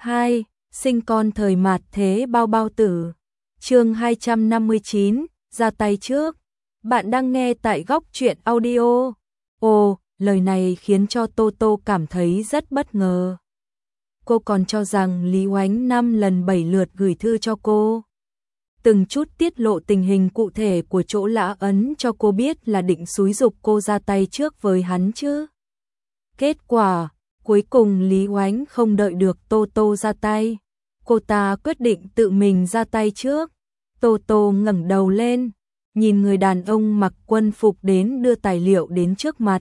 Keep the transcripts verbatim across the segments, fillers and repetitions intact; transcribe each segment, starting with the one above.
hai. Sinh con thời mạt thế bao bao tử. Chương hai trăm năm mươi chín, ra tay trước. Bạn đang nghe tại Góc Truyện Audio. Ồ, lời này khiến cho Tô Tô cảm thấy rất bất ngờ. Cô còn cho rằng Lý Oánh năm lần bảy lượt gửi thư cho cô. Từng chút tiết lộ tình hình cụ thể của chỗ Lã Ấn cho cô biết là định xúi giục cô ra tay trước với hắn chứ. Kết quả, cuối cùng Lý Oánh không đợi được Tô Tô ra tay. Cô ta quyết định tự mình ra tay trước. Tô Tô ngẩng đầu lên, nhìn người đàn ông mặc quân phục đến đưa tài liệu đến trước mặt.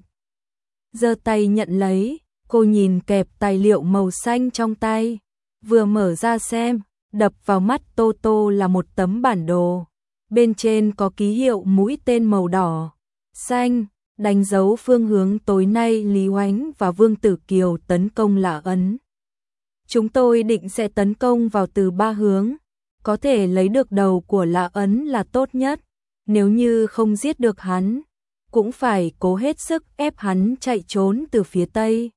Giơ tay nhận lấy, cô nhìn kẹp tài liệu màu xanh trong tay. Vừa mở ra xem, đập vào mắt Tô Tô là một tấm bản đồ. Bên trên có ký hiệu mũi tên màu đỏ, xanh, đánh dấu phương hướng tối nay Lý Oánh và Vương Tử Kiều tấn công Lã Ấn. Chúng tôi định sẽ tấn công vào từ ba hướng, có thể lấy được đầu của Lã Ấn là tốt nhất, nếu như không giết được hắn, cũng phải cố hết sức ép hắn chạy trốn từ phía Tây.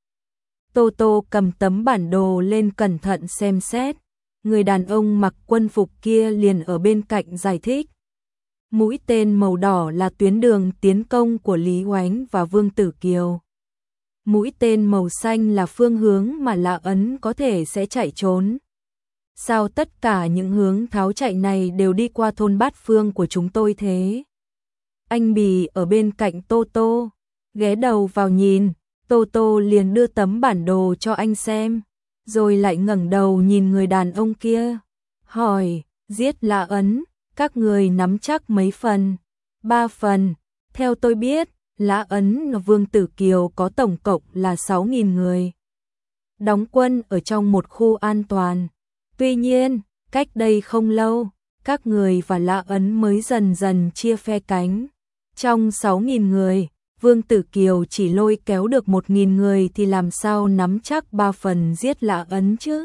Tô Tô cầm tấm bản đồ lên cẩn thận xem xét, người đàn ông mặc quân phục kia liền ở bên cạnh giải thích. Mũi tên màu đỏ là tuyến đường tiến công của Lý Oánh và Vương Tử Kiều. Mũi tên màu xanh là phương hướng mà Lã Ấn có thể sẽ chạy trốn. Sao tất cả những hướng tháo chạy này đều đi qua thôn Bát Phương của chúng tôi thế? Anh Bì ở bên cạnh Tô Tô, ghé đầu vào nhìn, Tô Tô liền đưa tấm bản đồ cho anh xem, rồi lại ngẩng đầu nhìn người đàn ông kia, hỏi, giết Lã Ấn, các người nắm chắc mấy phần? Ba phần, theo tôi biết, Lã Ấn và Vương Tử Kiều có tổng cộng là sáu nghìn người. Đóng quân ở trong một khu an toàn. Tuy nhiên, cách đây không lâu, các người và Lã Ấn mới dần dần chia phe cánh. Trong sáu nghìn người, Vương Tử Kiều chỉ lôi kéo được một nghìn người thì làm sao nắm chắc ba phần giết Lã Ấn chứ?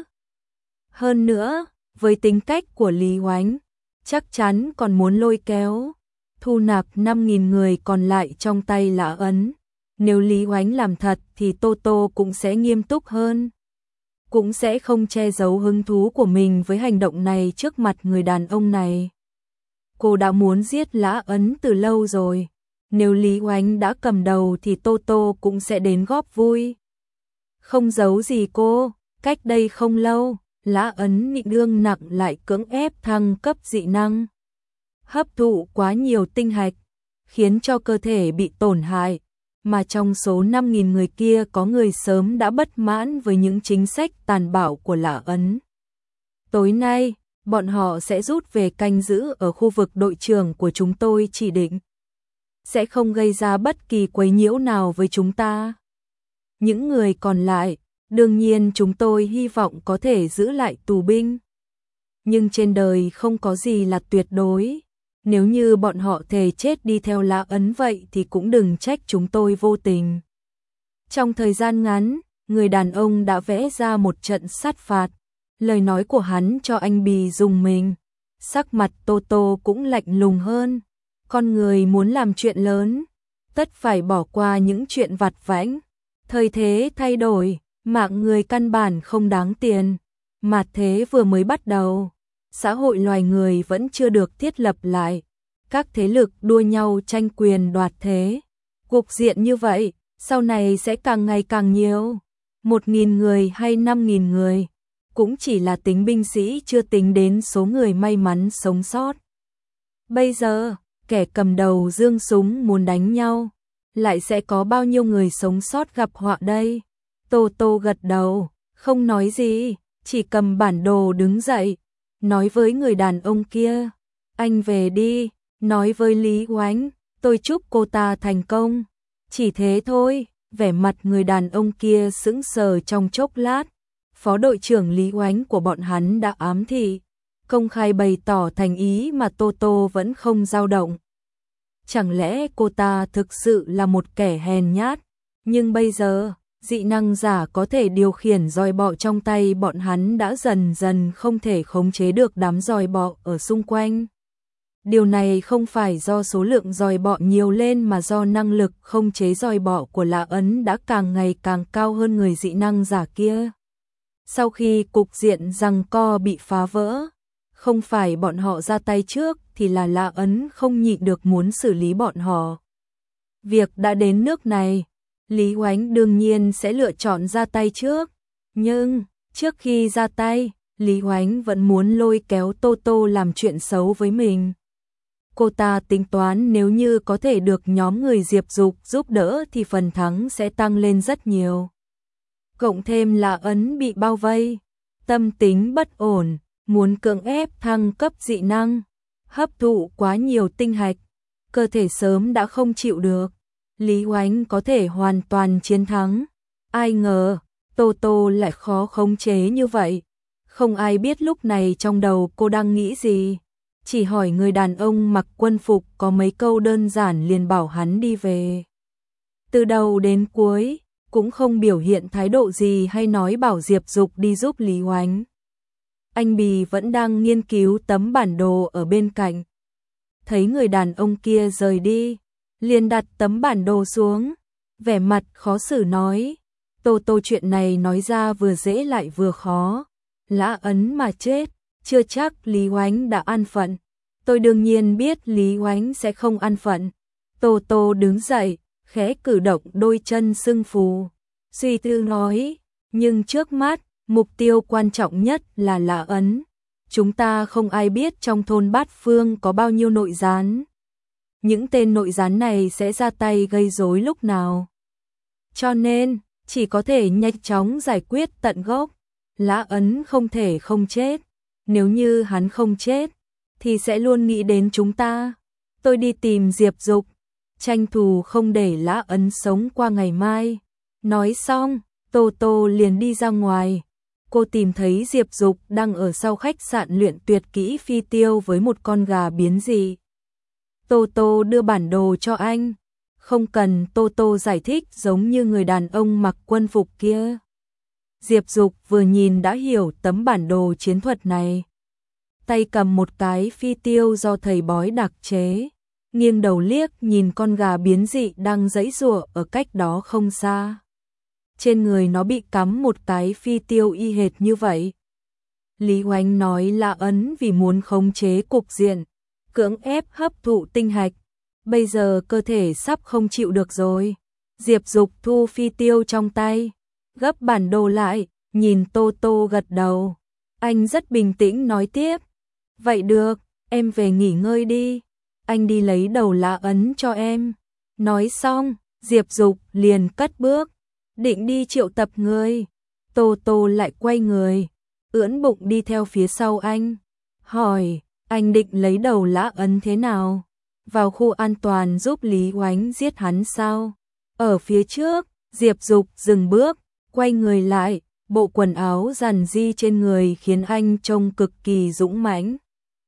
Hơn nữa, với tính cách của Lý Oánh, chắc chắn còn muốn lôi kéo, thu nạp năm nghìn người còn lại trong tay Lã Ấn. Nếu Lý Oánh làm thật thì Tô Tô cũng sẽ nghiêm túc hơn, cũng sẽ không che giấu hứng thú của mình với hành động này trước mặt người đàn ông này. Cô đã muốn giết Lã Ấn từ lâu rồi, nếu Lý Oánh đã cầm đầu thì Tô Tô cũng sẽ đến góp vui. Không giấu gì cô, cách đây không lâu, Lã Ấn bị thương nặng lại cưỡng ép thăng cấp dị năng. Hấp thụ quá nhiều tinh hạch, khiến cho cơ thể bị tổn hại, mà trong số năm nghìn người kia có người sớm đã bất mãn với những chính sách tàn bạo của Lã Ấn. Tối nay, bọn họ sẽ rút về canh giữ ở khu vực đội trưởng của chúng tôi chỉ định. Sẽ không gây ra bất kỳ quấy nhiễu nào với chúng ta. Những người còn lại, đương nhiên chúng tôi hy vọng có thể giữ lại tù binh. Nhưng trên đời không có gì là tuyệt đối. Nếu như bọn họ thề chết đi theo Lã Ấn vậy thì cũng đừng trách chúng tôi vô tình. Trong thời gian ngắn, người đàn ông đã vẽ ra một trận sát phạt. Lời nói của hắn cho anh Bì rùng mình. Sắc mặt Tô Tô cũng lạnh lùng hơn. Con người muốn làm chuyện lớn, tất phải bỏ qua những chuyện vặt vãnh. Thời thế thay đổi, mạng người căn bản không đáng tiền. Mạt thế vừa mới bắt đầu, xã hội loài người vẫn chưa được thiết lập lại. Các thế lực đua nhau tranh quyền đoạt thế. Cục diện như vậy, sau này sẽ càng ngày càng nhiều. Một nghìn người hay năm nghìn người, cũng chỉ là tính binh sĩ chưa tính đến số người may mắn sống sót. Bây giờ, kẻ cầm đầu giương súng muốn đánh nhau, lại sẽ có bao nhiêu người sống sót gặp họa đây? Tô Tô gật đầu, không nói gì, chỉ cầm bản đồ đứng dậy, nói với người đàn ông kia, anh về đi, nói với Lý Oánh, tôi chúc cô ta thành công. Chỉ thế thôi, vẻ mặt người đàn ông kia sững sờ trong chốc lát. Phó đội trưởng Lý Oánh của bọn hắn đã ám thị, công khai bày tỏ thành ý mà Tô Tô vẫn không dao động. Chẳng lẽ cô ta thực sự là một kẻ hèn nhát? Nhưng bây giờ, dị năng giả có thể điều khiển roi bọ trong tay bọn hắn đã dần dần không thể khống chế được đám roi bọ ở xung quanh. Điều này không phải do số lượng roi bọ nhiều lên mà do năng lực khống chế roi bọ của Lã Ấn đã càng ngày càng cao hơn người dị năng giả kia. Sau khi cục diện giằng co bị phá vỡ, không phải bọn họ ra tay trước thì là Lã Ấn không nhịn được muốn xử lý bọn họ. Việc đã đến nước này, Lý Huánh đương nhiên sẽ lựa chọn ra tay trước, nhưng trước khi ra tay, Lý Huánh vẫn muốn lôi kéo Tô Tô làm chuyện xấu với mình. Cô ta tính toán nếu như có thể được nhóm người Diệp Dục giúp đỡ thì phần thắng sẽ tăng lên rất nhiều. Cộng thêm Lã Ấn bị bao vây, tâm tính bất ổn, muốn cưỡng ép thăng cấp dị năng, hấp thụ quá nhiều tinh hạch, cơ thể sớm đã không chịu được. Lý Huánh có thể hoàn toàn chiến thắng. Ai ngờ, Tô Tô lại khó khống chế như vậy. Không ai biết lúc này trong đầu cô đang nghĩ gì. Chỉ hỏi người đàn ông mặc quân phục có mấy câu đơn giản liền bảo hắn đi về. Từ đầu đến cuối, cũng không biểu hiện thái độ gì hay nói bảo Diệp Dục đi giúp Lý Huánh. Anh Bì vẫn đang nghiên cứu tấm bản đồ ở bên cạnh. Thấy người đàn ông kia rời đi, liền đặt tấm bản đồ xuống, vẻ mặt khó xử nói, Tô Tô chuyện này nói ra vừa dễ lại vừa khó. Lã Ấn mà chết, chưa chắc Lý Huánh đã an phận. Tôi đương nhiên biết Lý Huánh sẽ không an phận. Tô Tô đứng dậy, khẽ cử động đôi chân sưng phù, suy tư nói, nhưng trước mắt, mục tiêu quan trọng nhất là Lã Ấn. Chúng ta không ai biết trong thôn Bát Phương có bao nhiêu nội gián. Những tên nội gián này sẽ ra tay gây rối lúc nào. Cho nên, chỉ có thể nhanh chóng giải quyết tận gốc. Lã Ấn không thể không chết. Nếu như hắn không chết, thì sẽ luôn nghĩ đến chúng ta. Tôi đi tìm Diệp Dục, tranh thủ không để Lã Ấn sống qua ngày mai. Nói xong, Tô Tô liền đi ra ngoài. Cô tìm thấy Diệp Dục đang ở sau khách sạn luyện tuyệt kỹ phi tiêu với một con gà biến dị. Tô Tô đưa bản đồ cho anh. Không cần Tô Tô giải thích giống như người đàn ông mặc quân phục kia. Diệp Dục vừa nhìn đã hiểu tấm bản đồ chiến thuật này. Tay cầm một cái phi tiêu do thầy bói đặc chế, nghiêng đầu liếc nhìn con gà biến dị đang giãy giụa ở cách đó không xa. Trên người nó bị cắm một cái phi tiêu y hệt như vậy. Lý Huánh nói Lã Ấn vì muốn khống chế cục diện, cưỡng ép hấp thụ tinh hạch, bây giờ cơ thể sắp không chịu được rồi. Diệp Dục thu phi tiêu trong tay, gấp bản đồ lại, nhìn Tô Tô gật đầu. Anh rất bình tĩnh nói tiếp, vậy được, em về nghỉ ngơi đi, anh đi lấy đầu Lã Ấn cho em. Nói xong, Diệp Dục liền cất bước, định đi triệu tập người. Tô Tô lại quay người, ưỡn bụng đi theo phía sau anh, hỏi, anh định lấy đầu Lã Ấn thế nào? Vào khu an toàn giúp Lý Huánh giết hắn sao? Ở phía trước, Diệp Dục dừng bước, quay người lại, bộ quần áo rằn ri trên người khiến anh trông cực kỳ dũng mãnh.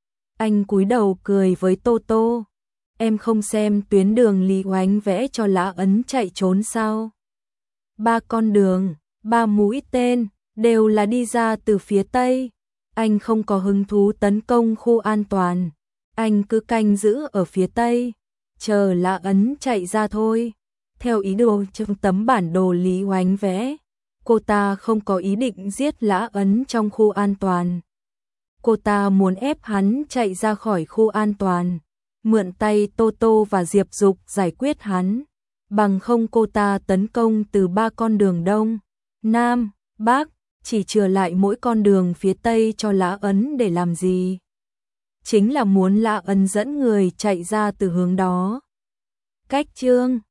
Anh cúi đầu cười với Tô Tô, em không xem tuyến đường Lý Huánh vẽ cho Lã Ấn chạy trốn sao? Ba con đường, ba mũi tên, đều là đi ra từ phía Tây. Anh không có hứng thú tấn công khu an toàn. Anh cứ canh giữ ở phía Tây, chờ Lã Ấn chạy ra thôi. Theo ý đồ trong tấm bản đồ Lý Huánh vẽ, cô ta không có ý định giết Lã Ấn trong khu an toàn. Cô ta muốn ép hắn chạy ra khỏi khu an toàn, mượn tay Tô Tô và Diệp Dục giải quyết hắn. Bằng không cô ta tấn công từ ba con đường Đông, Nam, Bắc, chỉ chừa lại mỗi con đường phía Tây cho Lã Ấn để làm gì? Chính là muốn Lã Ấn dẫn người chạy ra từ hướng đó. Cách chương